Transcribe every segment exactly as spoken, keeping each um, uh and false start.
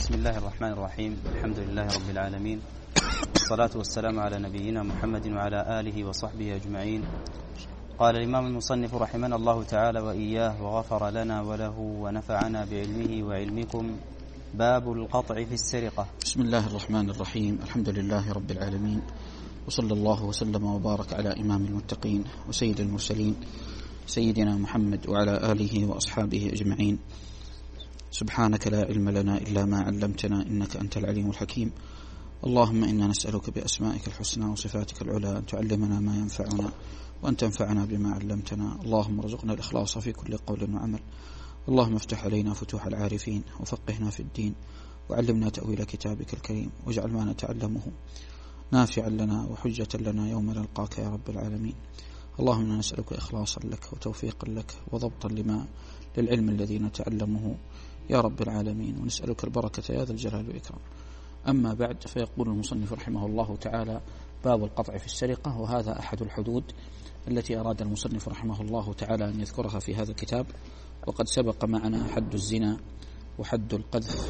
بسم الله الرحمن الرحيم. الحمد لله رب العالمين، والصلاة والسلام على نبينا محمد وعلى آله وصحبه أجمعين. قال الإمام المصنف رحمنا الله تعالى وإياه وغفر لنا وله ونفعنا بعلمه وعلمكم. باب القطع في السرقة. بسم الله الرحمن الرحيم. الحمد لله رب العالمين، وصلى الله وسلم وبارك على إمام المتقين وسيد المرسلين سيدنا محمد وعلى آله وأصحابه أجمعين. سبحانك لا علم لنا إلا ما علمتنا إنك أنت العليم الحكيم. اللهم إنا نسألك بأسمائك الحسنى وصفاتك العلى أن تعلمنا ما ينفعنا وأن تنفعنا بما علمتنا. اللهم ارزقنا الإخلاص في كل قول وعمل. اللهم افتح علينا فتوح العارفين وفقهنا في الدين وعلمنا تأويل كتابك الكريم واجعل ما نتعلمه نافعا لنا وحجة لنا يوم نلقاك يا رب العالمين. اللهم إنا نسألك إخلاصا لك وتوفيقا لك وضبطا لما للعلم الذي نتعلمه يا رب العالمين، ونسألك البركة يا ذا الجلال والإكرام. أما بعد، فيقول المصنف رحمه الله تعالى: باب القطع في السرقة. وهذا أحد الحدود التي أراد المصنف رحمه الله تعالى أن يذكرها في هذا الكتاب. وقد سبق معنا حد الزنا وحد القذف،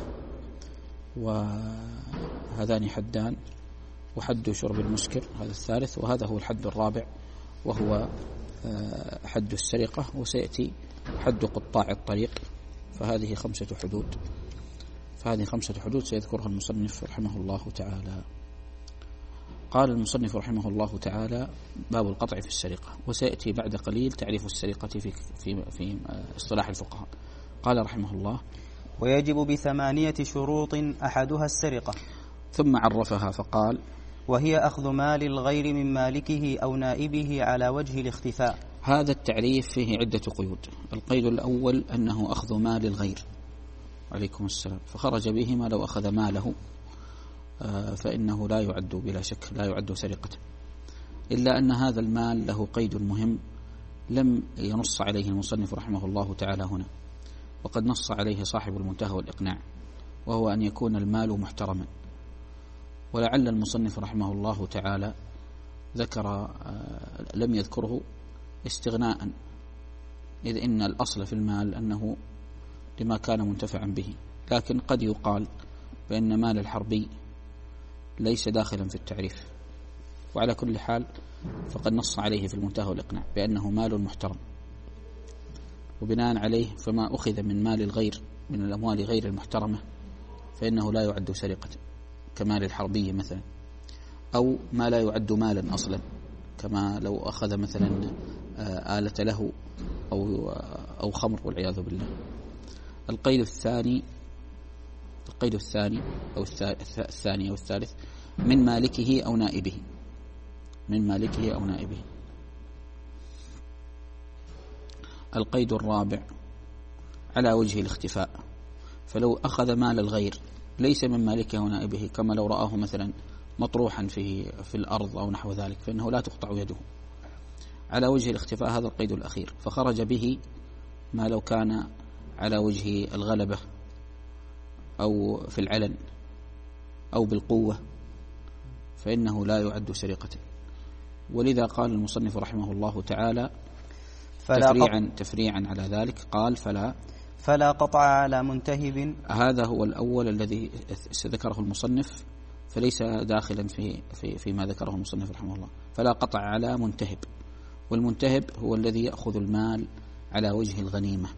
وهذان حدان، وحد شرب المسكر هذا الثالث، وهذا هو الحد الرابع وهو حد السرقة، وسيأتي حد قطاع الطريق. فهذه خمسة حدود فهذه خمسة حدود سيذكرها المصنف رحمه الله تعالى. قال المصنف رحمه الله تعالى: باب القطع في السرقة. وسيأتي بعد قليل تعريف السرقة في في في اصطلاح الفقهاء. قال رحمه الله: ويجب بثمانية شروط أحدها السرقة. ثم عرفها فقال: وهي أخذ مال الغير من مالكه أو نائبه على وجه الاختفاء. هذا التعريف فيه عدة قيود. القيد الأول أنه أخذ مال الغير، عليكم السلام، فخرج به ما لو أخذ ماله فإنه لا يعد بلا شك لا يعد سرقة، إلا أن هذا المال له قيد مهم لم ينص عليه المصنف رحمه الله تعالى هنا، وقد نص عليه صاحب المنتهى والإقناع، وهو أن يكون المال محترما. ولعل المصنف رحمه الله تعالى ذكر لم يذكره استغناء، إذ إن الأصل في المال أنه لما كان منتفعا به، لكن قد يقال بأن مال الحربي ليس داخلا في التعريف. وعلى كل حال فقد نص عليه في المنتهى والإقناع بأنه مال محترم، وبناء عليه فما أخذ من مال الغير من الأموال غير المحترمة فإنه لا يعد سرقة، كمال الحربي مثلا، أو ما لا يعد مالا أصلا، كما لو أخذ مثلا آلة له أو أو خمر والعياذ بالله. القيد الثاني القيد الثاني أو الثاني أو الثالث من مالكه أو نائبه من مالكه أو نائبه. القيد الرابع على وجه الاختفاء، فلو أخذ مال الغير ليس من مالكه أو نائبه، كما لو رآه مثلا مطروحا في في الأرض أو نحو ذلك، فإنه لا تقطع يده على وجه الاختفاء. هذا القيد الأخير. فخرج به ما لو كان على وجه الغلبة أو في العلن أو بالقوة فإنه لا يعد سرقة. ولذا قال المصنف رحمه الله تعالى تفريعا, تفريعا على ذلك قال: فلا فلا قطع على منتهب. هذا هو الأول الذي ذكره المصنف، فليس داخلا في في فيما ذكره المصنف رحمه الله. فلا قطع على منتهب، والمنتهب هو الذي يأخذ المال على وجه الغنيمة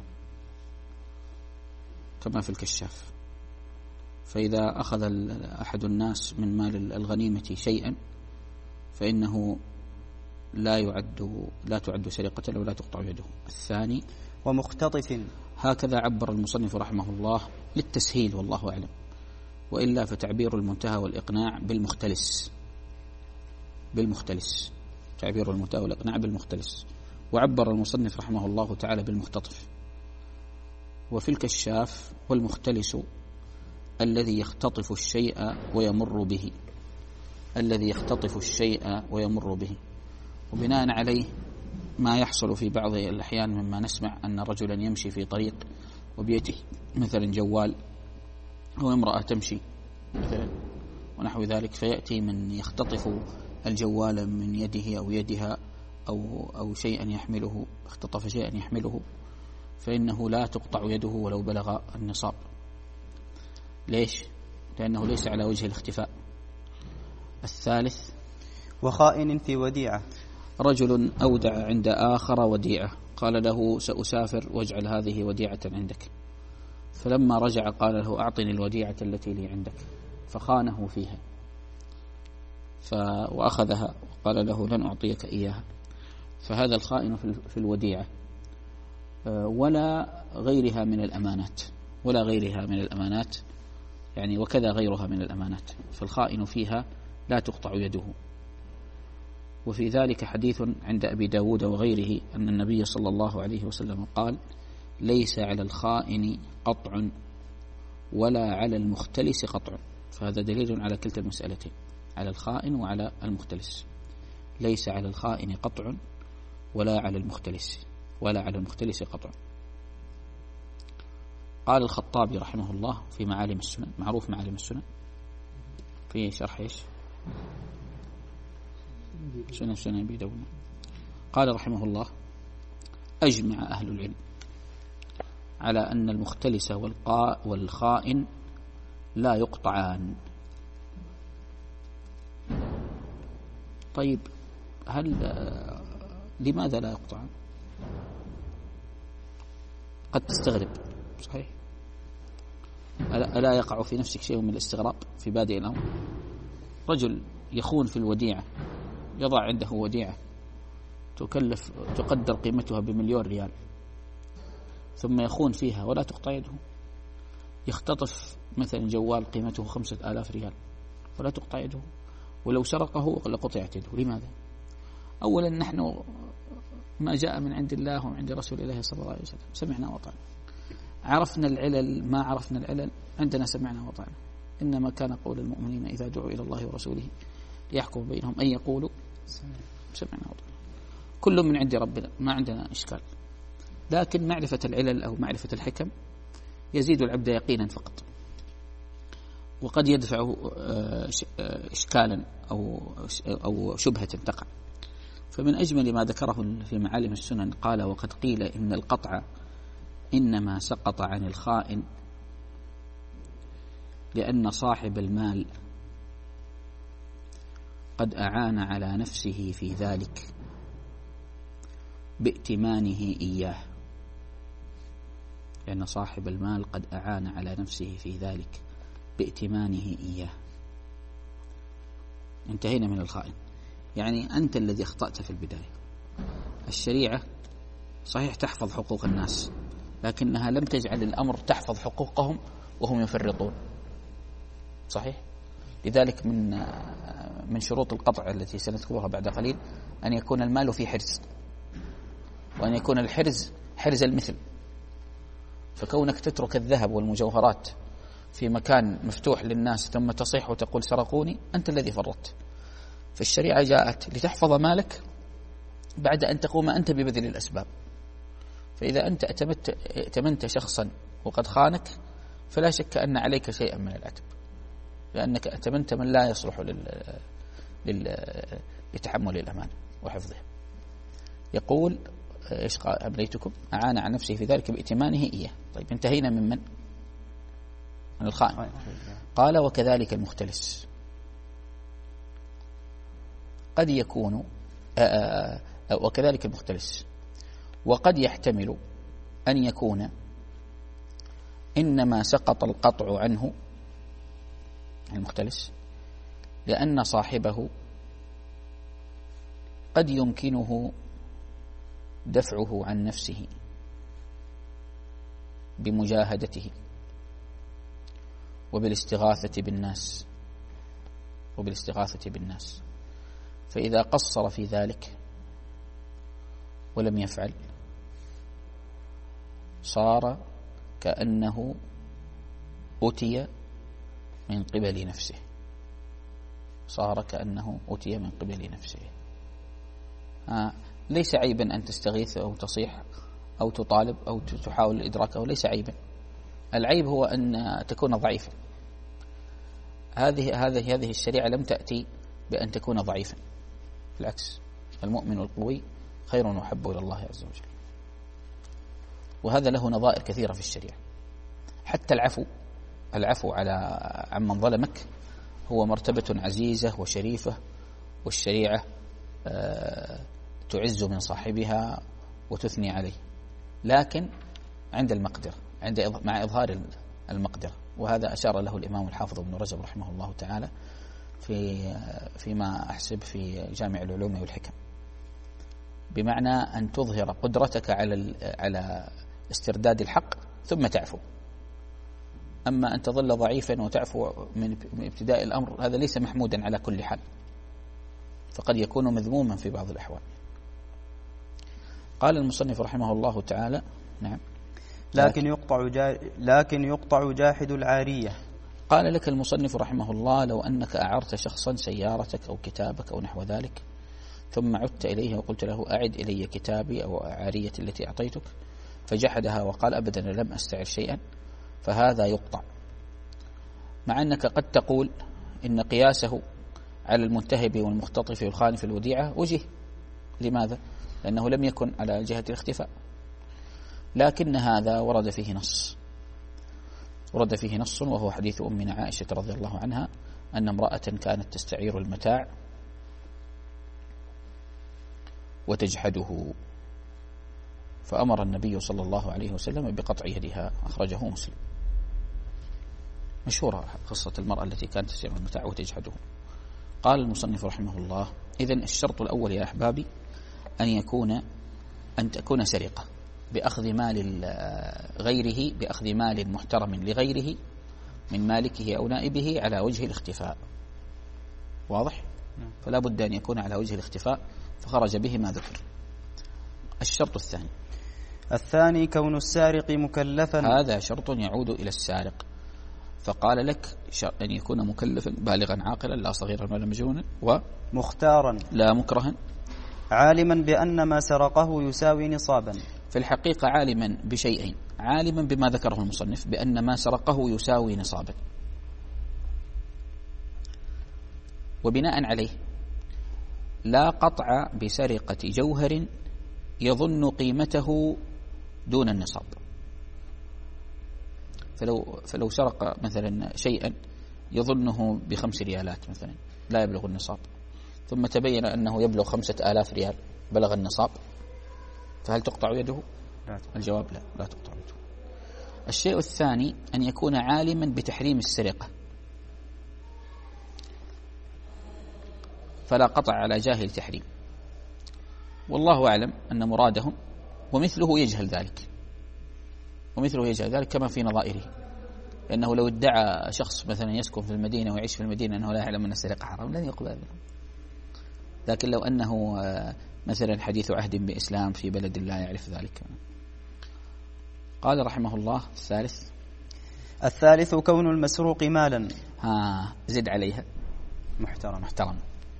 كما في الكشاف. فإذا أخذ أحد الناس من مال الغنيمة شيئا فإنه لا يعد لا تعد سرقة لو لا تقطع يده. الثاني ومختطف. هكذا عبر المصنف رحمه الله للتسهيل والله أعلم، وإلا فتعبير المنتهى والإقناع بالمختلس بالمختلس تعبير المنتهى والإقناع بالمختلس، وعبر المصنف رحمه الله تعالى بالمختطف. وفي الكشاف: والمختلس الذي يختطف الشيء ويمر به الذي يختطف الشيء ويمر به. وبناء عليه ما يحصل في بعض الأحيان مما نسمع أن رجلا يمشي في طريق وبيته مثلا جوال، أو امرأة تمشي مثلا ونحو ذلك، فيأتي من يختطف الجوال من يده أو يدها أو أو شيئا يحمله، اختطف شيئا يحمله، فإنه لا تقطع يده ولو بلغ النصاب. ليش؟ لأنه ليس على وجه الاختفاء. الثالث وخائن في وديعة، رجل أودع عند آخر وديعة، قال له سأسافر واجعل هذه وديعة عندك، فلما رجع قال له أعطني الوديعة التي لي عندك، فخانه فيها ف... وأخذها وقال له لن أعطيك إياها. فهذا الخائن في الوديعة ولا غيرها من الأمانات، ولا غيرها من الأمانات يعني وكذا غيرها من الأمانات، فالخائن فيها لا تقطع يده. وفي ذلك حديث عند أبي داود وغيره أن النبي صلى الله عليه وسلم قال ليس على الخائن قطع ولا على المختلس قطع. فهذا دليل على كلتا المسألتين، على الخائن وعلى المختلس. ليس على الخائن قطع ولا على المختلس ولا على المختلس قطع. قال الخطابي رحمه الله في معالم السنن، معروف معالم السنن في شرح ايش؟ سنن سنن أبي داود. قال رحمه الله أجمع أهل العلم على أن المختلس والخائن لا يقطعان. طيب هل لماذا لا يقطعان؟ قد تستغرب، صحيح؟ ألا يقع في نفسك شيء من الاستغراب في بادئ الأمر؟ رجل يخون في الوديعة، يضع عنده وديعة تكلف تقدر قيمتها بمليون ريال، ثم يخون فيها ولا تقطع يده. يختطف مثلا جوال قيمته خمسة آلاف ريال ولا تقطع يده، ولو سرقه لقطعت يده. لماذا؟ أولا نحن ما جاء من عند الله ومن عند رسول الله صلى الله عليه وسلم سمعنا وطعنا. عرفنا العلل ما عرفنا العلل عندنا سمعنا وطعنا. إنما كان قول المؤمنين إذا دعوا إلى الله ورسوله ليحكم بينهم أن يقولوا سمعنا وطعنا. كل من عند ربنا، ما عندنا إشكال. لكن معرفة العلل أو معرفة الحكم يزيد العبد يقينا فقط، وقد يدفعه إشكالا أو أو شبهة تقع. فمن أجمل ما ذكره في معالم السنن قال وقد قيل إن القطع إنما سقط عن الخائن لأن صاحب المال قد أعان على نفسه في ذلك بائتمانه إياه، لأن صاحب المال قد أعان على نفسه في ذلك بائتمانه إياه. انتهينا من الخائن. يعني أنت الذي أخطأت في البداية. الشريعة صحيح تحفظ حقوق الناس، لكنها لم تجعل الأمر تحفظ حقوقهم وهم يفرطون، صحيح؟ لذلك من من شروط القطع التي سنذكرها بعد قليل أن يكون المال في حرز، وأن يكون الحرز حرز المثل. فكونك تترك الذهب والمجوهرات في مكان مفتوح للناس ثم تصيح وتقول سرقوني، أنت الذي فرطت. فالشريعة جاءت لتحفظ مالك بعد أن تقوم أنت ببذل الأسباب. فإذا أنت اتمنت, اتمنت شخصا وقد خانك فلا شك أن عليك شيئا من العتب، لأنك اتمنت من لا يصلح لل... لل... لتحمل الأمانة وحفظها. يقول إيش قال أبليتكم أعان عن نفسه في ذلك بائتمانه إياه. طيب انتهينا من من؟ من الخائن. قال وكذلك المختلس قد يكون آآ آآ وكذلك المختلس وقد يحتمل أن يكون إنما سقط القطع عنه المختلس لأن صاحبه قد يمكنه دفعه عن نفسه بمجاهدته وبالاستغاثة بالناس وبالاستغاثة بالناس فإذا قصر في ذلك ولم يفعل صار كأنه أتي من قبل نفسه صار كأنه أتي من قبل نفسه. آه ليس عيبا أن تستغيث أو تصيح أو تطالب أو تحاول إدراكه، ليس عيبا. العيب هو أن تكون ضعيفا. هذه هذه هذه الشريعة لم تأتي بأن تكون ضعيفا، بالعكس المؤمن القوي خير وأحب إلى الله عز وجل. وهذا له نظائر كثيرة في الشريعة. حتى العفو العفو على عمن ظلمك هو مرتبة عزيزة وشريفة، والشريعة تعز من صاحبها وتثني عليه، لكن عند المقدرة، عند مع إظهار المقدرة. وهذا أشار له الإمام الحافظ ابن رجب رحمه الله تعالى في فيما أحسب في جامع العلوم والحكم، بمعنى أن تظهر قدرتك على على استرداد الحق ثم تعفو. أما أن تظل ضعيفا وتعفو من ابتداء الأمر هذا ليس محمودا على كل حال، فقد يكون مذموما في بعض الأحوال. قال المصنف رحمه الله تعالى: نعم، لكن يقطع جا لكن يقطع جاحد العارية. قال لك المصنف رحمه الله: لو أنك أعرت شخصا سيارتك أو كتابك أو نحو ذلك، ثم عدت إليه وقلت له: أعد إلي كتابي أو عاريتي التي أعطيتك، فجحدها وقال: أبدا لم أستعر شيئا، فهذا يقطع. مع أنك قد تقول إن قياسه على المنتهب والمختطف والخالف الوديعة وجه. لماذا؟ لأنه لم يكن على جهة الاختفاء، لكن هذا ورد فيه نص ورد فيه نص وهو حديث أمنا عائشة رضي الله عنها أن امرأة كانت تستعير المتاع وتجحده، فأمر النبي صلى الله عليه وسلم بقطع يدها، أخرجه مسلم. مشهورة قصة المرأة التي كانت تستعير المتاع وتجحده. قال المصنف رحمه الله: إذن الشرط الأول يا أحبابي أن يكون أن تكون سرقة بأخذ مال غيره، بأخذ مال محترم لغيره من مالكه أو نائبه على وجه الاختفاء. واضح؟ فلا بد أن يكون على وجه الاختفاء، فخرج به ما ذكر. الشرط الثاني الثاني كون السارق مكلفا. هذا شرط يعود إلى السارق، فقال لك أن يكون مكلفا بالغا عاقلا لا صغيرا ولا مجنونا، ومختارا لا مكرها، عالما بأن ما سرقه يساوي نصابا. في الحقيقة عالما بشيئين: عالما بما ذكره المصنف بأن ما سرقه يساوي نصابا، وبناء عليه لا قطع بسرقة جوهر يظن قيمته دون النصاب. فلو, فلو سرق مثلا شيئا يظنه بخمس ريالات مثلا لا يبلغ النصاب، ثم تبين أنه يبلغ خمسة آلاف ريال بلغ النصاب، فهل تقطع يده؟ لا. الجواب لا، لا تقطع يده. الشيء الثاني أن يكون عالما بتحريم السرقة، فلا قطع على جاهل تحريم، والله أعلم أن مرادهم ومثله يجهل ذلك ومثله يجهل ذلك كما في نظائره، لأنه لو ادعى شخص مثلا يسكن في المدينة ويعيش في المدينة أنه لا يعلم أن السرقة حرام لن يقبل منه. لكن لو أنه مثلا حديث عهد بإسلام في بلد لا يعرف ذلك. قال رحمه الله: الثالث الثالث كون المسروق مالا. ها زد عليها محترم محترم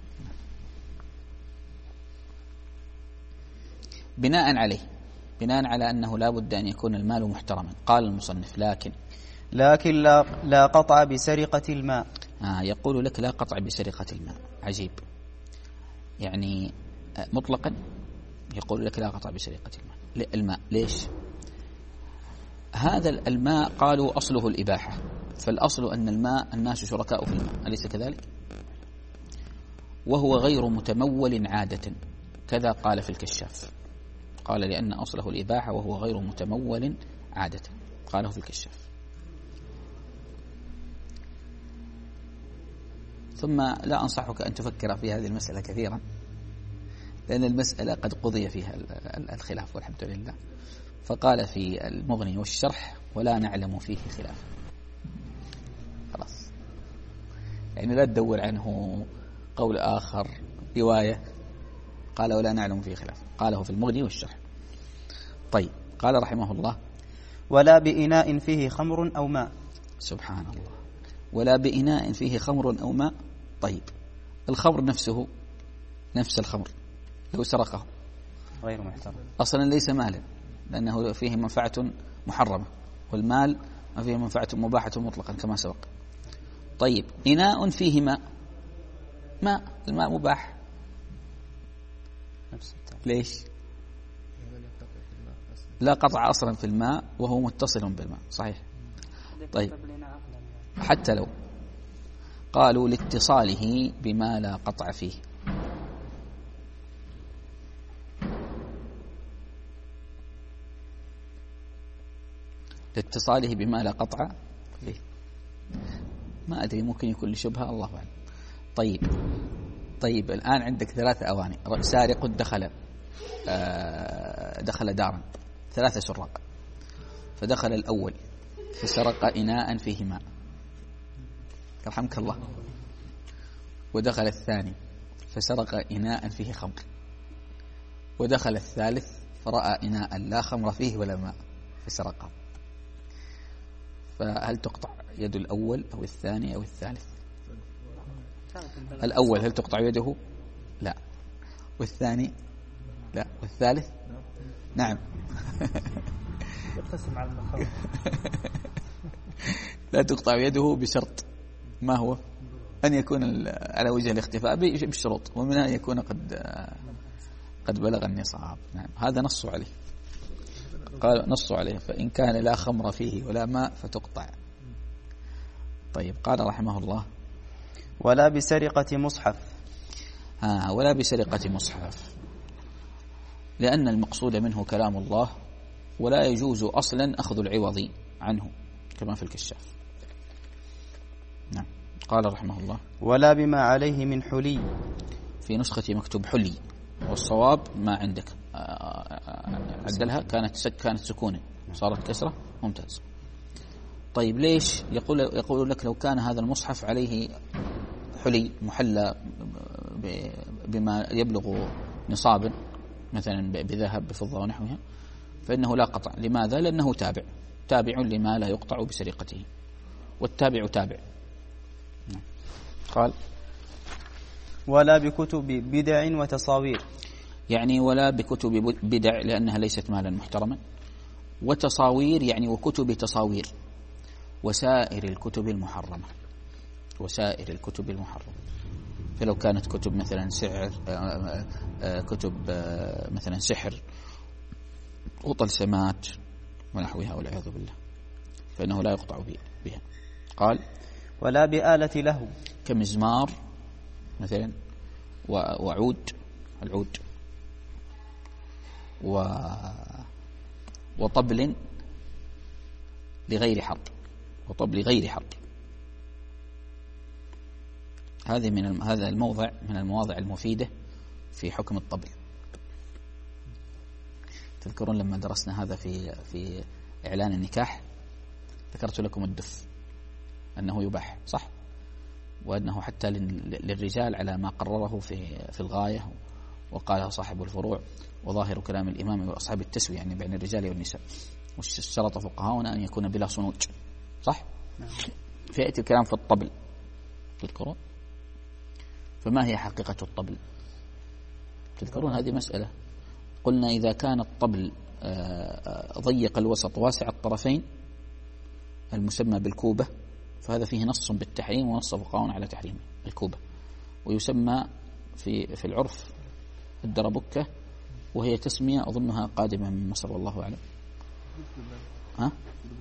بناء عليه بناء على أنه لا بد أن يكون المال محترما. قال المصنف: لكن لكن لا, لا قطع بسرقة الماء. آه يقول لك لا قطع بسرقة الماء، عجيب، يعني مطلقا يقول لك لا قطع بسرقة الماء. الماء ليش؟ هذا الماء قالوا أصله الإباحة، فالأصل أن الماء الناس شركاء في الماء، أليس كذلك؟ وهو غير متمول عادة، كذا قال في الكشاف، قال لأن أصله الإباحة وهو غير متمول عادة، قاله في الكشاف. ثم لا أنصحك أن تفكر في هذه المسألة كثيرا، لأن المسألة قد قضي فيها الخلاف والحمد لله. فقال في المغني والشرح: ولا نعلم فيه خلاف. خلاص، يعني لا تدور عنه قول آخر رواية، قال ولا نعلم فيه خلاف، قاله في المغني والشرح. طيب، قال رحمه الله: ولا بإناء فيه خمر أو ماء. سبحان الله، ولا بإناء فيه خمر أو ماء. طيب، الخمر نفسه نفس الخمر لو سرقه غير محترم، أصلا ليس مالا، لأنه فيه منفعة محرمة، والمال ما فيه منفعة مباحة مطلقا كما سبق. طيب، إناء فيه ماء، ماء الماء مباح، ليش؟ لا قطع أصلا في الماء وهو متصل بالماء، صحيح. طيب، حتى لو قالوا لاتصاله بما لا قطع فيه. لاتصاله بما لا قطع فيه، ما أدري ممكن يكون لشبهة، الله أعلم. طيب طيب الآن عندك ثلاثة أواني، سارق دخل دخل دارا، ثلاثة سراق، فدخل الأول فسرق إناء فيه ماء، يرحمك الله، ودخل الثاني فسرق إناء فيه خمر، ودخل الثالث فرأى إناء لا خمر فيه ولا ماء فسرقه، فهل تقطع يد الأول أو الثاني أو الثالث؟ الأول هل تقطع يده؟ لا. والثاني؟ لا. والثالث؟ نعم. يقسم على المخاطر. لا تقطع يده بشرط، ما هو؟ أن يكون على وجه الاختفاء بشروط، ومنها أن يكون قد قد بلغ النصاب. نعم، هذا نص عليه، قال نص عليه، فإن كان لا خمر فيه ولا ماء فتقطع. طيب، قال رحمه الله: ولا بسرقة مصحف. ها ولا بسرقة مصحف، لأن المقصود منه كلام الله، ولا يجوز أصلا أخذ العوض عنه كما في الكشاف. نعم، قال رحمه الله: ولا بما عليه من حلي. في نسخة مكتوب حلي، والصواب ما عندك، عدلها، كانت كانت سكونة صارت كسرة، ممتاز. طيب ليش؟ يقول يقول لك لو كان هذا المصحف عليه حلي محلى بما يبلغ نصابا، مثلا بذهب بفضة ونحوها، فإنه لا قطع. لماذا؟ لأنه تابع تابع لما لا يقطع بسرقته، والتابع تابع. قال: ولا بكتب بدع وتصاوير، يعني ولا بكتب بدع لأنها ليست مالا محترما، وتصاوير يعني وكتب تصاوير، وسائر الكتب المحرمة، وسائر الكتب المحرمة. فلو كانت كتب مثلا سحر، كتب مثلا سحر وطلسمات ونحوها والعياذ بالله، فإنه لا يقطع بها. قال: ولا بآلة له، كمزمار مثلا وعود، العود، و وطبل لغير حرب، وطبل غير حرب. هذه من هذا الموضع من المواضع المفيدة في حكم الطبل. تذكرون لما درسنا هذا في في إعلان النكاح، ذكرت لكم الدف أنه يباح، صح؟ وأنه حتى للرجال على ما قرره في في الغاية، وقالها صاحب الفروع، وظاهر كلام الإمام وأصحاب التسوية يعني بين الرجال والنساء، واشترط فقهاؤنا أن يكون بلا صنوج، صح؟ فيأتي الكلام في الطبل، تذكرون؟ فما هي حقيقة الطبل؟ تذكرون هذه مسألة؟ قلنا إذا كان الطبل ضيق الوسط واسع الطرفين المسمى بالكوبة، فهذا فيه نص بالتحريم ونص فقهاؤنا على تحريمه، الكوبة، ويسمى في في العرف الدربكة، وهي تسمية أظنها قادمة من مصر والله أعلم. ها؟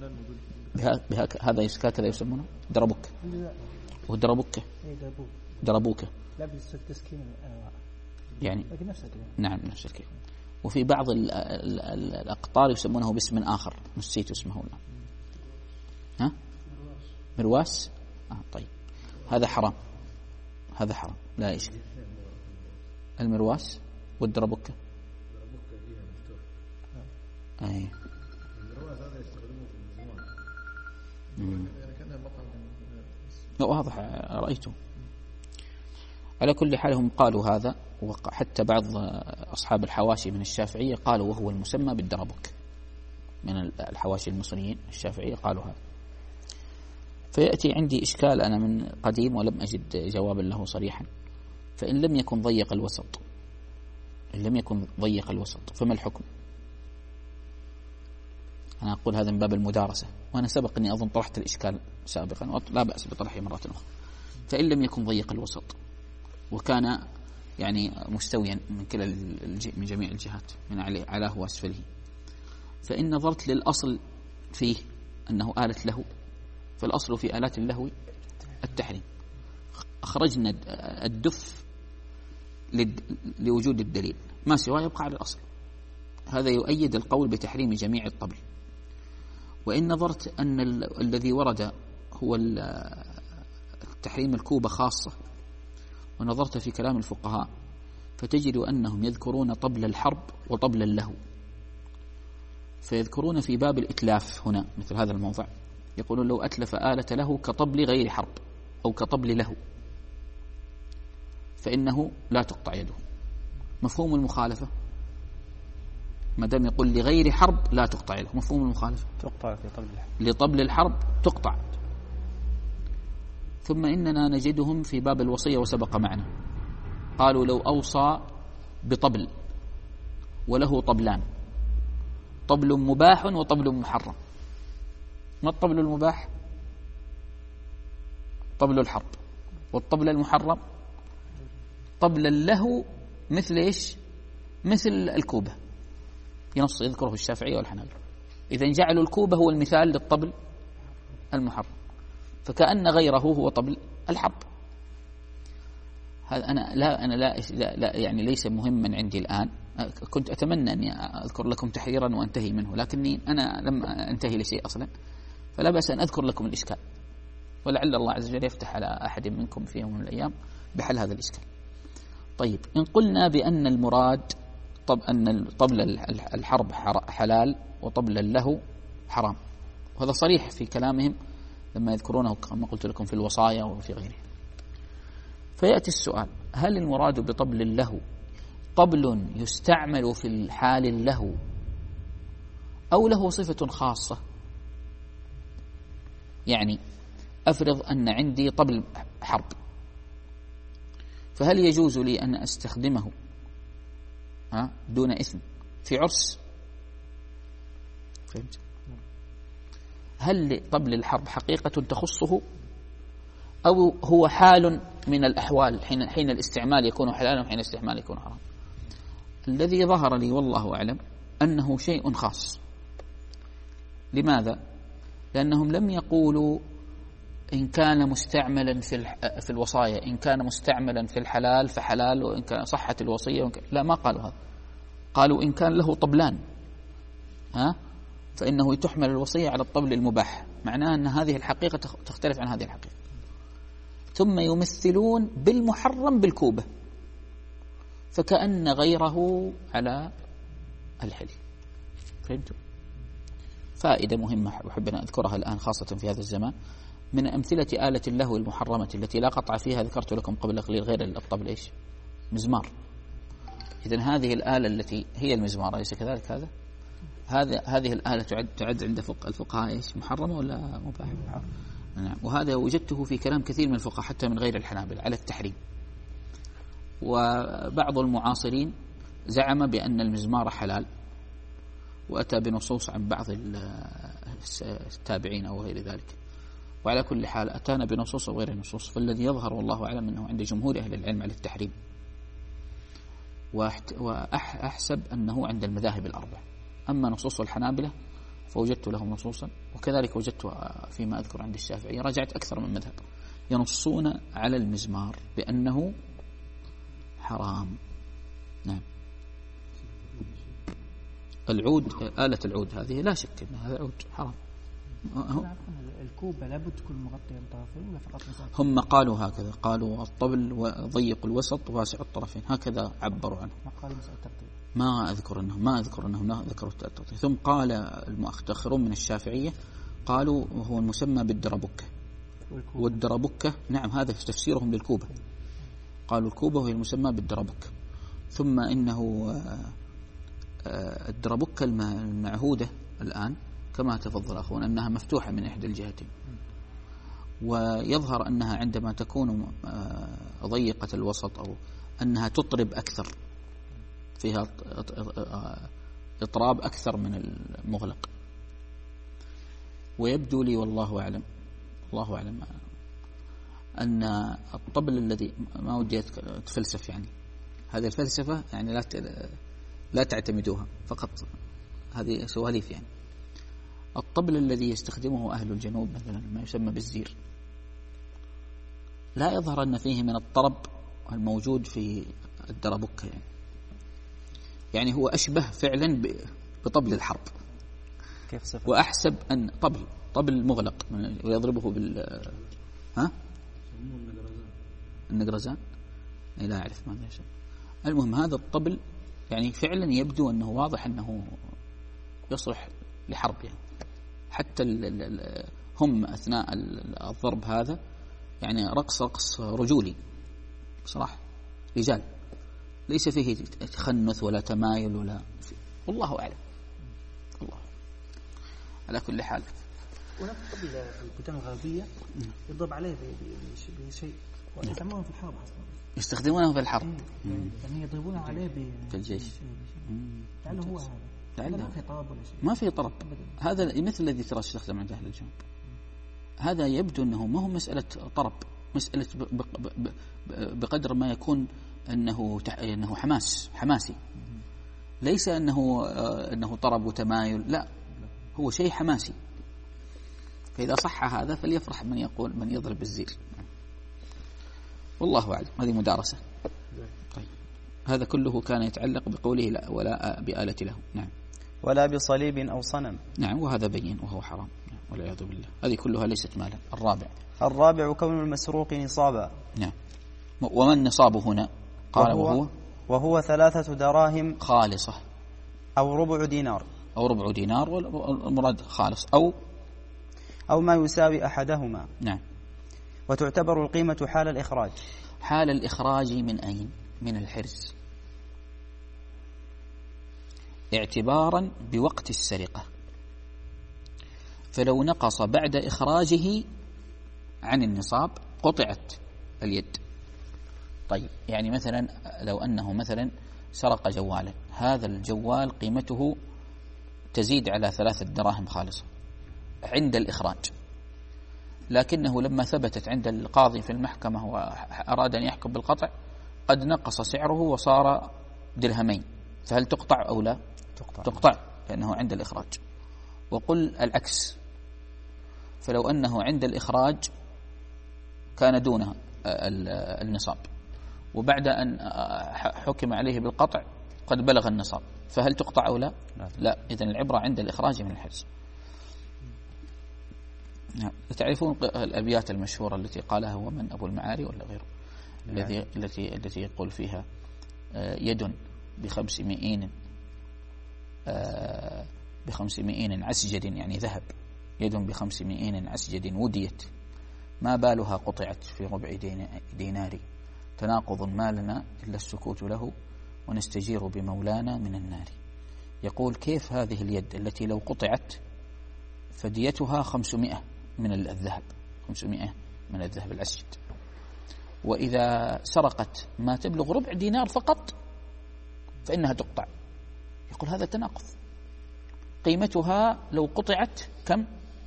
هذا هكذا يسمونه دربكة، ودربكة دربوكة لا بالتسكين يعني، نعم نفس الكلمة. وفي بعض ال ال ال الأقطار يسمونه باسم آخر، نسيت اسمه الآن. ها؟ مرواس. آه طيب، هذا حرام، هذا حرام لا إشكال. المرواس والدربكة. أي. لا واضح، رأيته. على كل حال هم قالوا هذا، وحتى بعض أصحاب الحواشي من الشافعية قالوا وهو المسمى بالدربك، من الحواشي المصريين الشافعية قالوا هذا. فيأتي عندي إشكال أنا من قديم ولم أجد جوابا له صريحا. فإن لم يكن ضيق الوسط، إن لم يكن ضيق الوسط فما الحكم؟ أنا أقول هذا من باب المدارسة، وأنا سبق أني أظن طرحت الإشكال سابقا، ولا بأس بطرحه مرة أخرى. فإن لم يكن ضيق الوسط وكان يعني مستويا من كلا من جميع الجهات، من علاه وأسفله، فإن نظرت للأصل فيه أنه آلة له، فالأصل في آلات اللهو التحريم. أخرجنا الدف لوجود الدليل، ما سواه يبقى على الأصل. هذا يؤيد القول بتحريم جميع الطبل. وإن نظرت أن ال... الذي ورد هو التحريم الكوبة خاصة، ونظرت في كلام الفقهاء فتجد أنهم يذكرون طبل الحرب وطبل اللهو، فيذكرون في باب الإتلاف هنا مثل هذا الموضع، يقولون لو أتلف آلة له كطبل غير حرب أو كطبل له فإنه لا تقطع يده. مفهوم المخالفة ما دام يقول لغير حرب لا تقطع يده، مفهوم المخالفة تقطع في طبل الحرب، لطبل الحرب تقطع. ثم إننا نجدهم في باب الوصية وسبق معنا قالوا لو أوصى بطبل وله طبلان، طبل مباح وطبل محرم. ما الطبل المباح؟ طبل الحرب. والطبل المحرم طبل اللهو مثل إيش؟ مثل الكوبة، ينص يذكره الشافعية والحنابلة. إذا جعلوا الكوبة هو المثال للطبل المحرم، فكأن غيره هو طبل الحرب. هذا أنا لا أنا لا, لا, لا يعني ليس مهما عندي الآن. كنت أتمنى أني أذكر لكم تحريرا وأنتهي منه، لكني أنا لم أنتهي لشيء أصلا، فلا بأس أن أذكر لكم الإشكال، ولعل الله عز وجل يفتح على أحد منكم في يوم من الأيام بحل هذا الإشكال. طيب، إن قلنا بأن المراد طب أن طبل الحرب حلال وطبل اللهو حرام، وهذا صريح في كلامهم لما يذكرونه كما قلت لكم في الوصايا وفي غيره، فيأتي السؤال: هل المراد بطبل اللهو طبل يستعمل في الحال اللهو أو له صفة خاصة؟ يعني أفرض أن عندي طبل حرب، فهل يجوز لي أن أستخدمه ها دون إثم في عرس؟ فهمت؟ هل طبل الحرب حقيقة تخصه أو هو حال من الأحوال، حين حين الاستعمال يكون حلالا وحين الاستعمال يكون حرام؟ الذي ظهر لي والله أعلم أنه شيء خاص. لماذا؟ لأنهم لم يقولوا إن كان مستعملا في في الوصايا، إن كان مستعملا في الحلال فحلال، وإن كان صحت الوصية، لا، ما قالوا هذا. قالوا إن كان له طبلان ها فإنه تحمل الوصية على الطبل المباح، معناه أن هذه الحقيقة تختلف عن هذه الحقيقة. ثم يمثلون بالمحرم بالكوبة، فكأن غيره على الحل. فهمتوا؟ فائدة مهمة أحب أن أذكرها الآن خاصة في هذا الزمان. من أمثلة آلة اللهو المحرمة التي لا قطع فيها ذكرت لكم قبل قليل غير الطبل إيش؟ مزمار. إذن هذه الآلة التي هي المزمار، أليس كذلك؟ هذا هذا هذه الآلة تعد تعد عند فقه الفقهاء إيش؟ محرمة ولا مباح؟ نعم. وهذا وجدته في كلام كثير من الفقهاء حتى من غير الحنابلة على التحريم. وبعض المعاصرين زعم بأن المزمار حلال، وأتى بنصوص عن بعض التابعين أو غير ذلك. وعلى كل حال أتانا بنصوص وغير نصوص، فالذي يظهر والله أعلم أنه عند جمهور أهل العلم على التحريم، وأحسب أنه عند المذاهب الأربع. أما نصوص الحنابلة فوجدت لهم نصوصا، وكذلك وجدت فيما أذكر عند الشافعية، راجعت أكثر من مذهب ينصون على المزمار بأنه حرام. نعم. العود، آلة العود هذه لا شك أن هذا عود حرام. الكوبة لابد تكون مغطية الطرفين ولا فقط مساحة؟ هم قالوا هكذا، قالوا الطبل ضيق الوسط واسع الطرفين، هكذا عبروا عنه. ما قالوا مسألة الترتيب. ما أذكر أنهم ما أذكر أنهم ذكروا الترتيب. ثم قال المتأخرون من الشافعية قالوا هو المسمى بالدربكة، والدربكة نعم هذا تفسيرهم للكوبة، قالوا الكوبة وهي المسمى بالدربكة. ثم إنه الدربكة المعهودة الآن كما تفضل أخونا أنها مفتوحة من إحدى الجهتين، ويظهر أنها عندما تكون ضيقة الوسط أو أنها تطرب أكثر، فيها إطراب أكثر من المغلق. ويبدو لي والله أعلم الله أعلم أن الطبل الذي ما ودي أتفلسف، يعني هذه الفلسفة يعني لا لا تعتمدوها فقط، هذه سواليف. يعني الطبل الذي يستخدمه أهل الجنوب مثلا ما يسمى بالزير لا يظهر أن فيه من الطرب الموجود في الدربكة يعني. يعني هو أشبه فعلا بطبل الحرب. كيف صفة؟ وأحسب أن طبل طبل مغلق ويضربه بال ها النقرزان لا أعرف ماذا يسمى. المهم هذا الطبل يعني فعلا يبدو أنه واضح أنه يصلح لحرب يعني. حتى ال ال هم أثناء الضرب هذا يعني رقص رقص رجولي صراحة رجال ليس فيه تخنث ولا تمايل ولا فيه. والله أعلم الله على كل حال. هناك طبل في البلدان الغربية يضرب عليه بشيء ويستعملونه في الحرب أصلا. يستخدمونه في الحرب يعني يضربون عليه في الجيش. لعله هو هذا. لعله ما في طرب ولا شيء. ما في طرب. هذا مثل الذي ترى يستخدم عند أهل الجنوب. هذا يبدو أنه ما هو مسألة طرب مسألة بقدر ما يكون أنه أنه حماس حماسي ليس أنه أنه طرب وتمايل لا هو شيء حماسي. فإذا صح هذا فليفرح من يقول من يضرب بالزير. والله أعلم هذه مدارسة. طيب هذا كله كان يتعلق بقوله لا ولا بآلة له. نعم. ولا بصليب أو صنم. نعم وهذا بين وهو حرام والعياذ بالله. هذه كلها ليست مالا. الرابع الرابع كون المسروق نصابا. نعم. وما النصاب هنا؟ قال وهو وهو, وهو ثلاثة دراهم خالصة أو ربع دينار أو ربع دينار والمراد خالص أو أو ما يساوي أحدهما. نعم. وتعتبر القيمة حال الإخراج. حال الإخراج من أين؟ من الحرز اعتبارا بوقت السرقة. فلو نقص بعد إخراجه عن النصاب قطعت اليد. طيب يعني مثلا لو أنه مثلا سرق جوالا هذا الجوال قيمته تزيد على ثلاثة دراهم خالصة عند الإخراج لكنه لما ثبتت عند القاضي في المحكمة وأراد أن يحكم بالقطع قد نقص سعره وصار درهمين فهل تقطع أو لا؟ تقطع, تقطع لأنه عند الإخراج. وقل العكس فلو أنه عند الإخراج كان دون النصاب وبعد أن حكم عليه بالقطع قد بلغ النصاب فهل تقطع أو لا؟ لا, لا. إذن العبرة عند الإخراج من الحرز. نعم. تعرفون الأبيات المشهورة التي قالها هو من أبو المعاري ولا غيره الذي التي التي يقول فيها يد بخمس مئين بخمس مئين عسجد يعني ذهب يد بخمس مئين عسجد وديت ما بالها قطعت في ربع دينار تناقض ما لنا إلا السكوت له ونستجير بمولانا من النار. يقول كيف هذه اليد التي لو قطعت فديتها خمسمائة من الذهب خمسمائة من الذهب الأسجد وإذا سرقت ما تبلغ ربع دينار فقط فإنها تقطع. يقول هذا تناقض قيمتها لو قطعت كم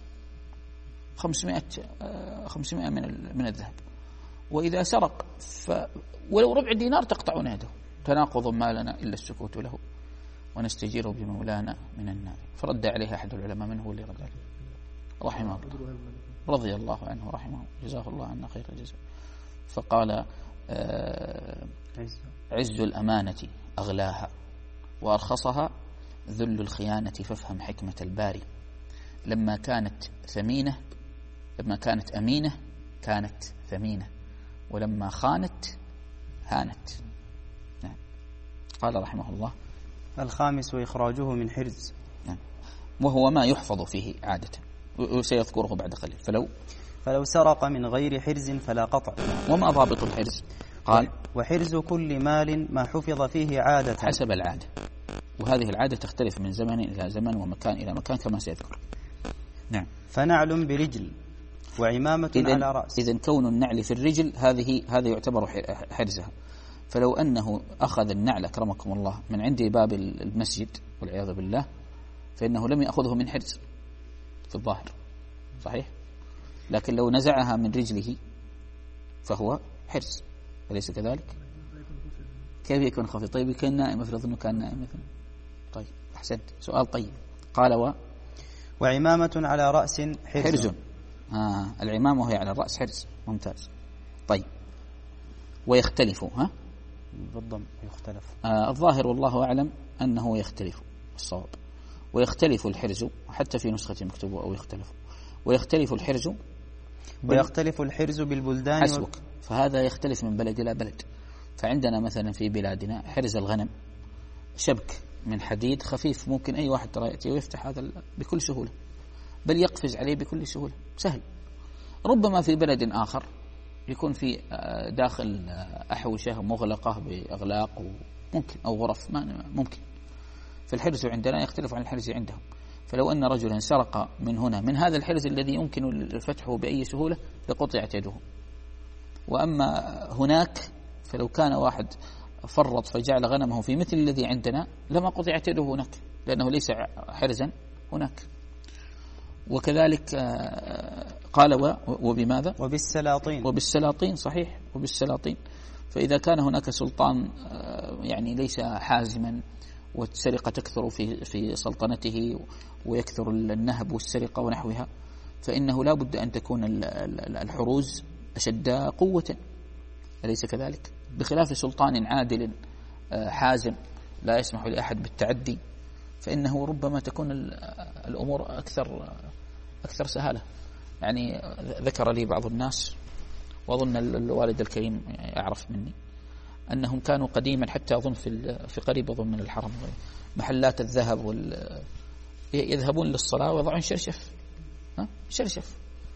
خمسمائة خمسمائة من من الذهب وإذا سرق ف ولو ربع دينار تقطعون يده تناقض ما لنا إلا السكوت له ونستجير بمولانا من النار. فرد عليه أحد العلماء من هو اللي رد عليه رحمه الله رضي الله عنه رحمه جزاه الله عنا خير الجزاء. فقال آه عز الأمانة أغلاها وأرخصها ذل الخيانة فافهم حكمة الباري. لما كانت ثمينة لما كانت أمينة كانت ثمينة ولما خانت هانت. نعم. قال رحمه الله الخامس إخراجه من حرز. نعم. وهو ما يحفظ فيه عادة وسيذكره بعد قليل. فلو فلو سرق من غير حرز فلا قطع. وما ضابط الحرز؟ قال وحرز كل مال ما حفظ فيه عادة حسب العادة وهذه العادة تختلف من زمن إلى زمن ومكان إلى مكان كما سيذكر. نعم. فنعل برجل وعمامة إذن على رأس. إذن كون النعل في الرجل هذه هذا يعتبر حرزها. فلو أنه أخذ النعل أكرمكم الله من عند باب المسجد والعياذ بالله فإنه لم يأخذه من حرز في الظاهر صحيح لكن لو نزعها من رجله فهو حرز أليس كذلك؟ كيف يكون خفي؟ طيب كان نائم افرض أنه كان نائم مثلا. طيب أحسنت سؤال طيب. قال و وعمامة على رأس حرز, حرز. آه العمامة وهي على الرأس حرز. ممتاز. طيب ويختلف. ها بالضم يختلف. آه الظاهر والله أعلم أنه يختلف الصواب. ويختلف الحرز حتى في نسخة مكتوبة أو يختلف. ويختلف الحرز ويختلف الحرز بالبلدان حسبك. فهذا يختلف من بلد إلى بلد. فعندنا مثلا في بلادنا حرز الغنم شبك من حديد خفيف، ممكن أي واحد ترى يأتي ويفتح هذا بكل سهولة، بل يقفز عليه بكل سهولة، سهل. ربما في بلد آخر يكون في داخل أحوشة مغلقة بأغلاق ممكن أو غرف ما ممكن. فالحرز عندنا يختلف عن الحرز عندهم. فلو أن رجلا سرق من هنا من هذا الحرز الذي يمكن فتحه بأي سهولة لقطعت يده. وأما هناك فلو كان واحد فرط فجعل غنمه في مثل الذي عندنا لما قطعت يده هناك، لأنه ليس حرزا هناك. وكذلك قال وبماذا؟ وبالسلاطين. وبالسلاطين صحيح، وبالسلاطين. فإذا كان هناك سلطان يعني ليس حازما والسرقة تكثر في في سلطنته ويكثر النهب والسرقة ونحوها، فإنه لا بد أن تكون الحروز أشد قوة، أليس كذلك؟ بخلاف سلطان عادل حازم لا يسمح لأحد بالتعدي، فإنه ربما تكون الأمور أكثر أكثر سهالة. يعني ذكر لي بعض الناس، وأظن الوالد الكريم يعرف مني، أنهم كانوا قديما حتى أظن في في قريب أظن من الحرم محلات الذهب وال يذهبون للصلاة ويضعون شرشف، ها شرشف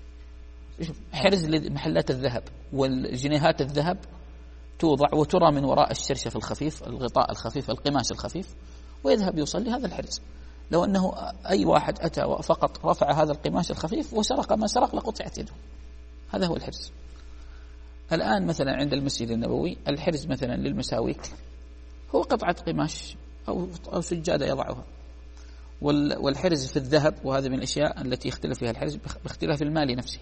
حرز محلات الذهب والجنيهات الذهب توضع وترى من وراء الشرشف الخفيف، الغطاء الخفيف، القماش الخفيف، ويذهب يصلي. هذا الحرز. لو أنه أي واحد أتى فقط رفع هذا القماش الخفيف وسرق ما سرق لقطعت يده. هذا هو الحرز. الآن مثلا عند المسجد النبوي الحرز مثلا للمساويك هو قطعة قماش أو أو سجادة يضعها. والحرز في الذهب، وهذا من الأشياء التي يختلف فيها الحرز باختلاف المال نفسه.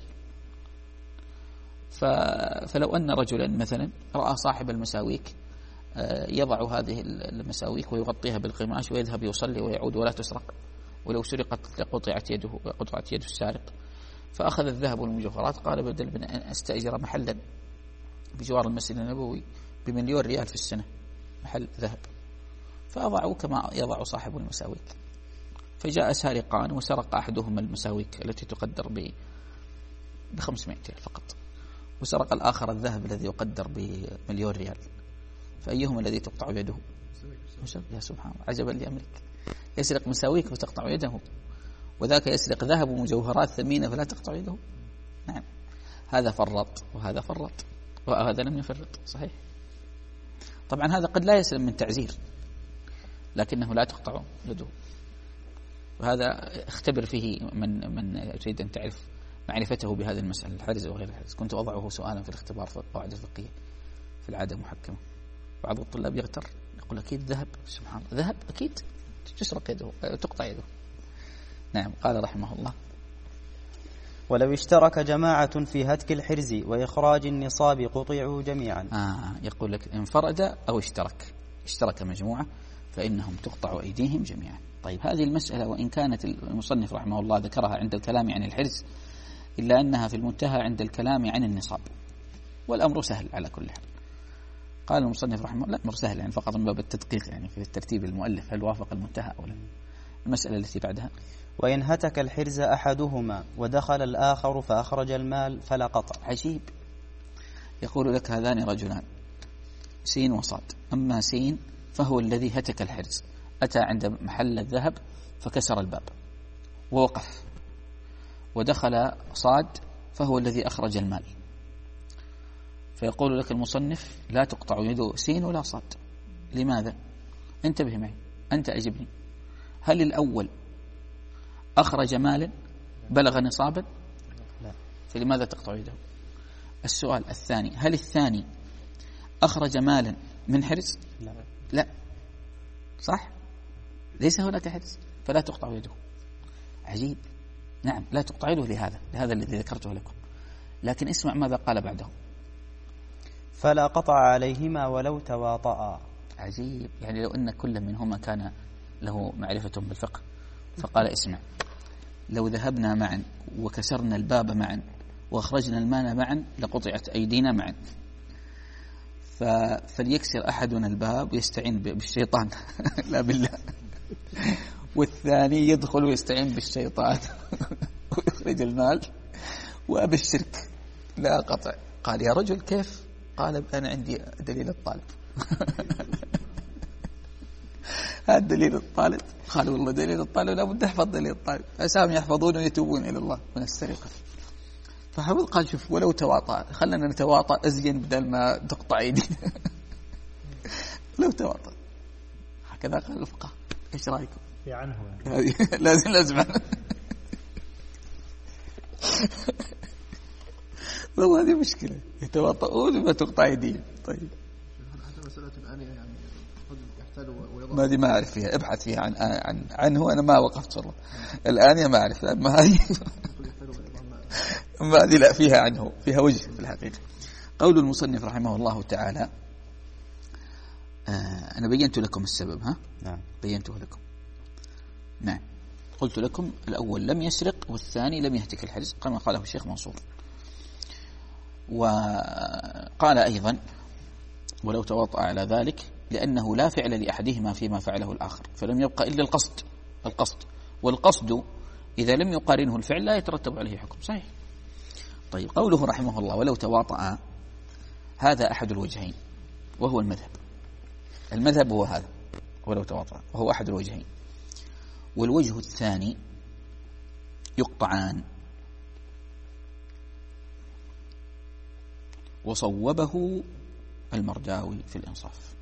فلو أن رجلا مثلا رأى صاحب المساويك يضع هذه المساويك ويغطيها بالقماش ويذهب يصلي ويعود ولا تسرق، ولو سرقت لقطعت يده وقطعت يد السارق، فأخذ الذهب والمجوهرات قال بدل من أن أستأجر محلا بجوار المسجد النبوي بمليون ريال في السنة محل ذهب، فأضعوا كما يضع صاحب المساويك. فجاء سارقان وسرق أحدهما المساويك التي تقدر ب بخمسمائة ريال فقط، وسرق الآخر الذهب الذي يقدر بمليون ريال، فأيهما الذي تقطع يده؟ يا سبحان الله، عجبا لأمرك. يسرق مساويك وتقطع يده، وذاك يسرق ذهب ومجوهرات ثمينة فلا تقطع يده. نعم، هذا فرط وهذا فرط وهذا لم يفرط. صحيح. طبعا هذا قد لا يسلم من تعزير، لكنه لا تقطع يده. وهذا اختبر فيه من من تريد أن تعرف معرفته بهذه المسألة، الحرز وغير الحرز. كنت أضعه سؤالا في الاختبار في القواعد الفقهية في العادة محكمة. بعض الطلاب يغتر يقول أكيد ذهب، سبحان الله، ذهب أكيد تسرق يده تقطع يده. نعم. قال رحمه الله: ولو اشترك جماعة في هتك الحرز وإخراج النصاب قطعوا جميعا. آه يقول لك انفرد أو اشترك، اشترك مجموعة فإنهم تقطع أيديهم جميعا. طيب هذه المسألة وإن كانت المصنف رحمه الله ذكرها عند الكلام عن الحرز، إلا أنها في المنتهى عند الكلام عن النصاب، والأمر سهل على كل حال. قال المصنف رحمه الله: الأمر سهل يعني فقط من باب التدقيق، يعني في الترتيب المؤلف هل وافق المنتهى أو لا. المسألة التي بعدها: وإن هتك الحرز أحدهما ودخل الآخر فأخرج المال فلا قطع. عجيب. يقول لك هذان رجلان سين وصاد. أما سين فهو الذي هتك الحرز، أتى عند محل الذهب فكسر الباب ووقف، ودخل صاد فهو الذي أخرج المال. فيقول لك المصنف: لا تقطع يد سين ولا صاد. لماذا؟ انتبه معي، أنت أجبني. هل الأول أخرج مالا بلغ نصابا؟ لا. فلماذا تقطع يده؟ السؤال الثاني: هل الثاني أخرج مالا من حرز؟ لا. لا، صح؟ ليس هناك حرز فلا تقطع يده. عجيب. نعم، لا تقطع يده لهذا لهذا الذي ذكرته لكم. لكن اسمع ماذا قال بعده: فلا قطع عليهما ولو تواطأ. عجيب. يعني لو أن كل منهما كان له معرفة بالفقه فقال: اسمع، لو ذهبنا معا وكسرنا الباب معا وأخرجنا المال معا لقطعت أيدينا معا، فليكسر أحدنا الباب ويستعين بالشيطان لا بالله، والثاني يدخل ويستعين بالشيطان ويخرج المال، وأبشرك لا قطع. قال يا رجل كيف؟ قال أنا عندي دليل الطالب. هذا دليل الطالب. قال والله دليل الطالب لا بد أحفظ دليل الطالب، أسام يحفظون ويتوبون إلى الله من السرقة. فحفظ قال شوف ولو تواطأ خلنا نتواطأ أزين بدل ما تقطع أيدينا. لو تواطأ هكذا قال الفقهاء. إيش رأيكم؟ في عنه هذه لازم لازم والله هذه مشكلة، يتواطؤون وما تقطع أيديهم. طيب حتى مسألة الآنية يعني قد يحتاج ويضع، ما دي ما أعرف فيها، ابحث فيها عن عن عنه. أنا ما وقفت والله الآنية ما أعرف، ما هذه ما هذه لا فيها عنه، فيها وجه في الحقيقة. قول المصنف رحمه الله تعالى آه أنا بينت لكم السبب. ها نعم بينته لكم. نعم قلت لكم الأول لم يسرق والثاني لم يهتك الحرز كما قاله الشيخ منصور. وقال أيضا ولو تواطأ على ذلك لأنه لا فعل لأحدهما فيما فعله الآخر، فلم يبقى إلا القصد. القصد والقصد إذا لم يقارنه الفعل لا يترتب عليه حكم. صحيح. طيب قوله رحمه الله ولو تواطأ، هذا أحد الوجهين وهو المذهب. المذهب هو هذا ولو تواطأ وهو أحد الوجهين. والوجه الثاني يقطعان. وصوبه المرداوي في الإنصاف.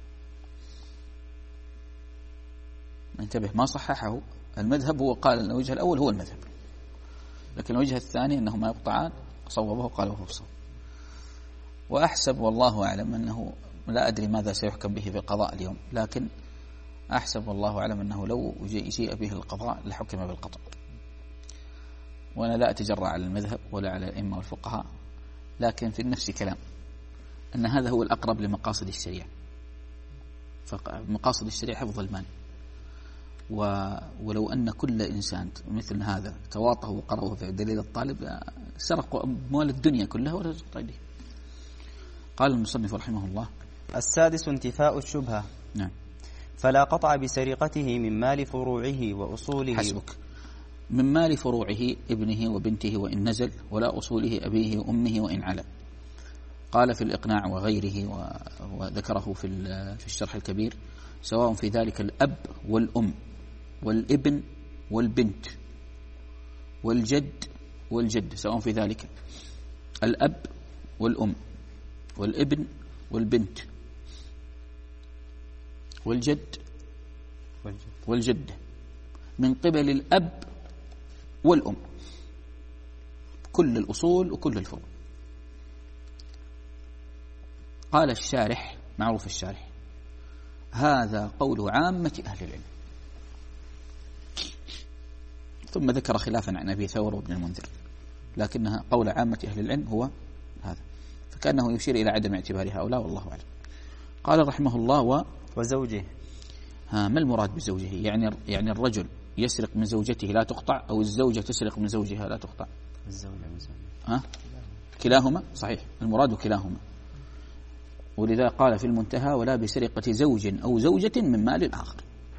انتبه ما صححه. المذهب هو قال أن الوجه الأول هو المذهب، لكن الوجه الثاني أنه ما يقطعان صوبه قال وهو الصواب. وأحسب والله أعلم أنه لا أدري ماذا سيحكم به في القضاء اليوم، لكن أحسب والله أعلم أنه لو جيء به القضاء لحكم بالقطع. وأنا لا أتجرأ على المذهب ولا على الأئمة والفقهاء، لكن في النفس كلام أن هذا هو الأقرب لمقاصد الشريعة. فمقاصد الشريعة حفظ المال، ولو أن كل إنسان مثل هذا تواطأ وقرأه في دليل الطالب سرقوا أموال الدنيا كلها ولا تقطع به. قال المصنف رحمه الله السادس انتفاء الشبهة. نعم. فلا قطع بسرقته من مال فروعه وأصوله. حسبك. من مال فروعه ابنه وبنته وإن نزل، ولا أصوله أبيه وأمه وإن علا. قال في الإقناع وغيره وذكره في في الشرح الكبير سواء في ذلك الأب والأم والابن والبنت والجد والجد، سواء في ذلك الأب والأم والابن والبنت والجد والجدة من قبل الأب والأم، كل الأصول وكل الفروع. قال الشارح معروف الشارح هذا قول عامة أهل العلم، ثم ذكر خلافا عن أبي ثور وابن المنذر، لكنها قول عامة أهل العلم هو هذا، فكأنه يشير إلى عدم اعتبار هؤلاء والله أعلم. قال رحمه الله و وزوجه. ها ما المراد بزوجه؟ يعني يعني الرجل يسرق من زوجته لا تقطع، أو الزوجة تسرق من زوجها لا تقطع؟ الزوجة من زوجها. ها كلاهما صحيح، المراد كلاهما. ولذا قال في المنتهى ولا بسرقة زوج أو زوجة من مال الآخر.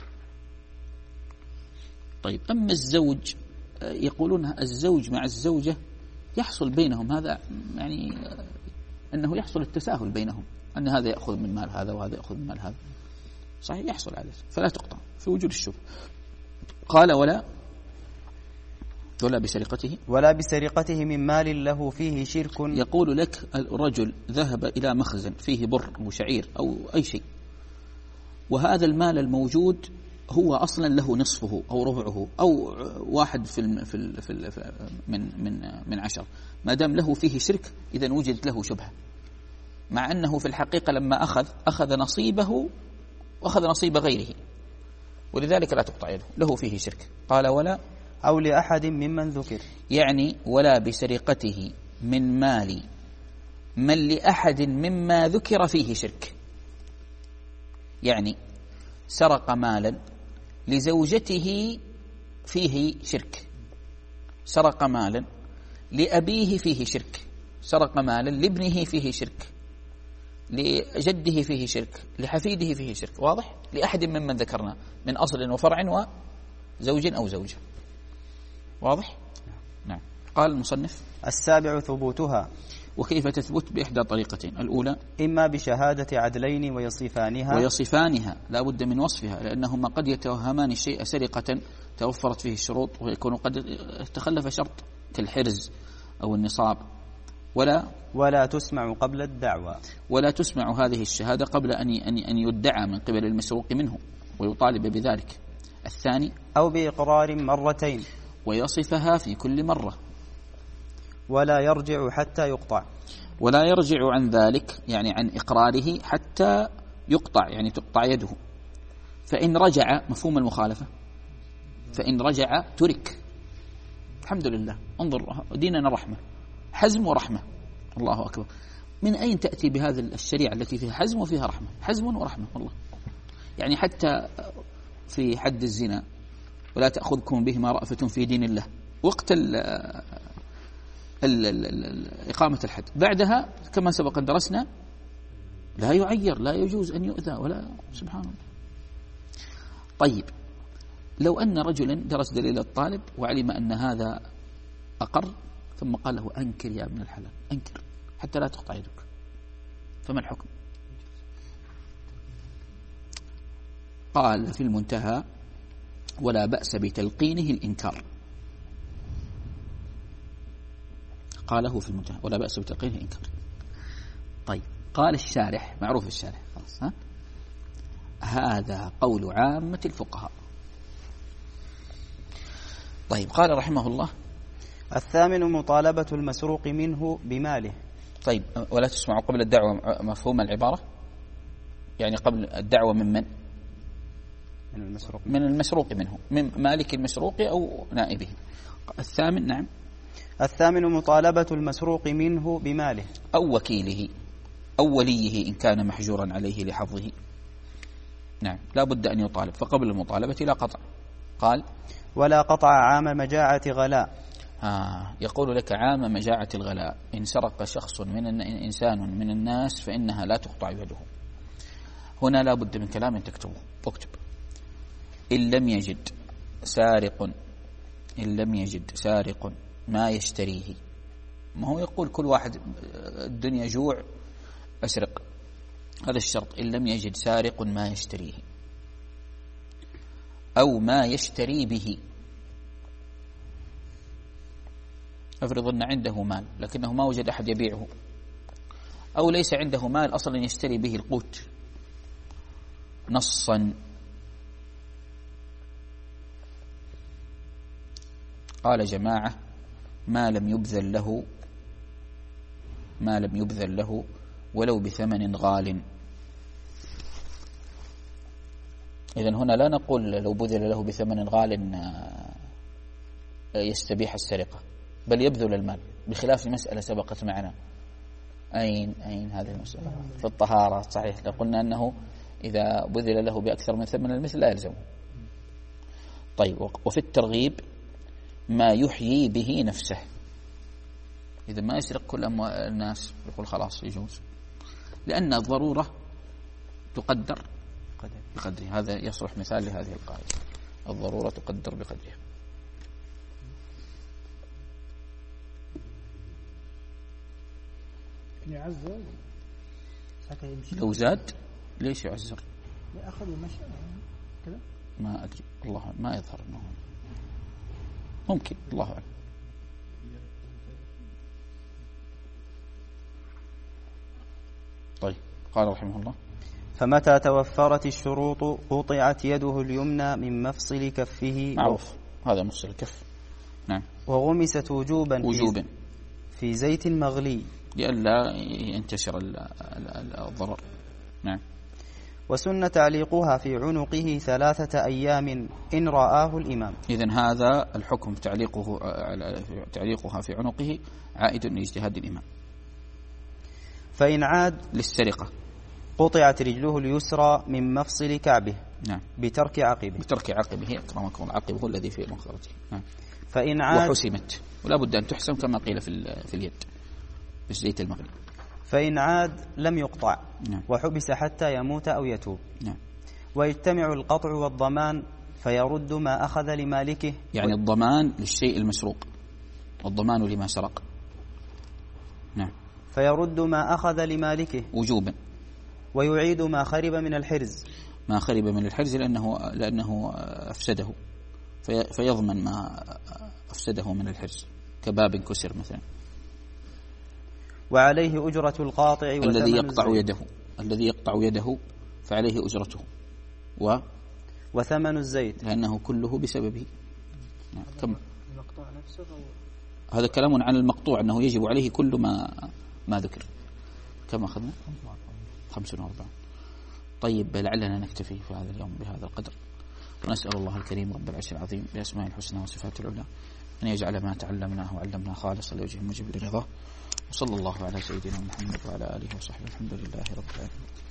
طيب أما الزوج يقولون الزوج مع الزوجة يحصل بينهم هذا، يعني أنه يحصل التساهل بينهم، أن هذا يأخذ من مال هذا وهذا يأخذ من مال هذا، صحيح يحصل عليه، فلا تقطع في وجود الشبه. قال ولا ولا بسرقته ولا بسرقته من مال له فيه شرك. يقول لك الرجل ذهب إلى مخزن فيه بر أو شعير أو أي شيء، وهذا المال الموجود هو أصلا له نصفه أو ربعه أو واحد في الم في ال في ال من من من عشر، ما دام له فيه شرك إذا وجدت له شبهة، مع أنه في الحقيقة لما أخذ أخذ نصيبه وأخذ نصيب غيره، ولذلك لا تقطع يده، له فيه شرك. قال ولا أو لأحد ممن ذكر، يعني ولا بسرقته من مال من لأحد مما ذكر فيه شرك، يعني سرق مالا لزوجته فيه شرك سرق مالا لأبيه فيه شرك، سرق مالا لابنه فيه شرك، لجده فيه شرك، لحفيده فيه شرك، واضح؟ لأحد ممن ذكرنا من أصل وفرع وزوج أو زوجة، واضح؟ نعم. قال المصنف: السابع ثبوتها. وكيف تثبت؟ بإحدى طريقتين: الأولى إما بشهادة عدلين ويصفانها ويصفانها، لا بد من وصفها، لأنهما قد يتوهمان الشيء سرقة توفرت فيه الشروط، ويكون قد تخلف شرط كالحرز أو النصاب. ولا ولا تسمع قبل الدعوى، ولا تسمع هذه الشهادة قبل أن أن يدعى من قبل المسروق منه ويطالب بذلك. الثاني: أو بإقرار مرتين ويصفها في كل مرة. ولا يرجع حتى يقطع، ولا يرجع عن ذلك يعني عن إقراره حتى يقطع، يعني تقطع يده. فإن رجع، مفهوم المخالفة، فإن رجع ترك. الحمد لله، انظر ديننا رحمة، حزم ورحمة. الله أكبر. من أين تأتي بهذه الشريعة التي فيها حزم وفيها رحمة؟ حزم ورحمة والله. يعني حتى في حد الزنا: ولا تأخذكم بهما رأفة في دين الله، وقت ال ال ال ال إقامة الحد. بعدها كما سبق أن درسنا لا يعير، لا يجوز أن يؤذى ولا، سبحان الله. طيب، لو أن رجلا درس دليل الطالب وعلم أن هذا أقر، ثم قال له: أنكر يا ابن الحلال، أنكر حتى لا تقطع يدك، فما الحكم؟ قال في المنتهى: ولا بأس بتلقينه الإنكار. قاله في المنتهى: ولا بأس بتلقينه الإنكار. طيب، قال الشارح، معروف الشارح خلاص، ها؟ هذا قول عامة الفقهاء. طيب، قال رحمه الله: الثامن مطالبة المسروق منه بماله. طيب، ولا تسمع قبل الدعوة، مفهوم العبارة يعني قبل الدعوة من من؟ من المسروق من المسروق منه، من مالك المسروق أو نائبه. الثامن، نعم، الثامن مطالبة المسروق منه بماله أو وكيله أو وليه إن كان محجورا عليه لحظه. نعم، لا بد أن يطالب، فقبل المطالبة لا قطع. قال: ولا قطع عام مجاعة غلاء. آه يقول لك: عام مجاعة الغلاء، إن سرق شخص من إنسان من الناس فإنها لا تقطع يده. هنا لا بد من كلام تكتبه، اكتب: إن لم يجد سارق، إن لم يجد سارق ما يشتريه. ما هو يقول كل واحد الدنيا جوع أسرق، هذا الشرط. إن لم يجد سارق ما يشتريه أو ما يشتري به. افرض أن عنده مال لكنه ما وجد أحد يبيعه، أو ليس عنده مال أصلا يشتري به القوت نصا. قال جماعة: ما لم يبذل له، ما لم يبذل له ولو بثمن غال. إذن هنا لا نقول لو بذل له بثمن غال يستبيح السرقة، بل يبذل المال، بخلاف المسألة سبقت معنا. أين أين هذه المسألة؟ في الطهارة صحيح، لو قلنا أنه إذا بذل له بأكثر من ثمن المثل لا يلزمه. طيب، وفي الترغيب: ما يحيي به نفسه. إذا ما يسرق كل أموال الناس، يقول خلاص يجوز، لأن الضرورة تقدر بقدرها. هذا يصلح مثال لهذه القاعدة: الضرورة تقدر بقدرها. يعزر لو زاد ليش يعزر؟ أخذ المشي كذا، ما أدري، الله ما يظهر أنه ممكن، الله أعلم. طيب، قال رحمه الله: فمتى توفرت الشروط قطعت يده اليمنى من مفصل كفه. معروف، هذا مفصل الكف. نعم. وغمست وجوبا وجوبا في زيت مغلي لئلا ينتشر الضرر. نعم. وسن تعليقها في عنقه ثلاثة أيام إن رآه الإمام. إذن هذا الحكم تعليقه تعليقها في عنقه عائد لاجتهاد الإمام. فإن عاد للسرقة قطعت رجله اليسرى من مفصل كعبه. نعم. بترك عقبه. بترك عقبه، أكرمكم، العقب هو الذي في مخرجه. نعم. فإن عاد وحسمت، ولا بد أن تحسم كما قيل في في اليد بزيت المغلي. فإن عاد لم يقطع نعم. وحبس حتى يموت أو يتوب. نعم. ويجتمع القطع والضمان فيرد ما أخذ لمالكه. يعني الضمان للشيء المسروق والضمان لما سرق. نعم. فيرد ما أخذ لمالكه وجوبا. ويعيد ما خرب من الحرز. ما خرب من الحرز لأنه لأنه أفسده، في فيضمن ما أفسده من الحرز كباب كسر مثلا. وعليه أجرة القاطع الذي يقطع الزيت. يده الذي يقطع يده فعليه أجرته و وثمن الزيت لأنه كله بسببه. نعم. كم المقطوع نفسه أو هذا كلام عن المقطوع أنه يجب عليه كل ما ما ذكر. كم أخذنا؟ خمس وأربعين. طيب لعلنا نكتفي في هذا اليوم بهذا القدر، ونسأل الله الكريم رب العرش العظيم بأسماء الحسنى وصفاته العلى أن يجعل ما تعلمناه وعلمناه خالصا لوجهه المجيب لرضاه، وصلى الله على سيدنا محمد وعلى آله وصحبه. الحمد لله رب العالمين.